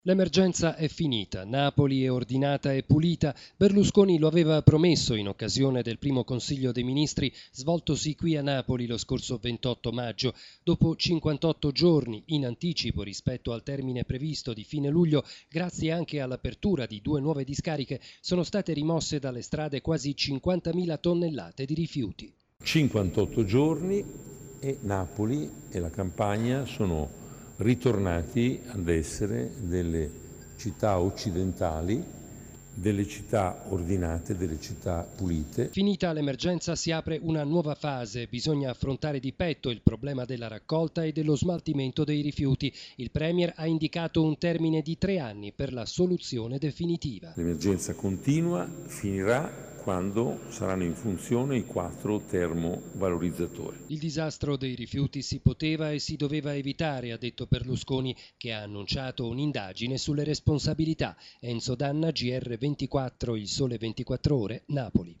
L'emergenza è finita, Napoli è ordinata e pulita. Berlusconi lo aveva promesso in occasione del primo Consiglio dei Ministri svoltosi qui a Napoli lo scorso 28 maggio. Dopo 58 giorni, in anticipo rispetto al termine previsto di fine luglio, grazie anche all'apertura di 2 nuove discariche, sono state rimosse dalle strade quasi 50.000 tonnellate di rifiuti. 58 giorni e Napoli e la Campania sono ritornati ad essere delle città occidentali, delle città ordinate, delle città pulite. Finita l'emergenza si apre una nuova fase, bisogna affrontare di petto il problema della raccolta e dello smaltimento dei rifiuti. Il Premier ha indicato un termine di 3 anni per la soluzione definitiva. L'emergenza continua, finirà quando saranno in funzione i 4 termovalorizzatori. Il disastro dei rifiuti si poteva e si doveva evitare, ha detto Berlusconi, che ha annunciato un'indagine sulle responsabilità. Enzo Danna, GR24, Il Sole 24 Ore, Napoli.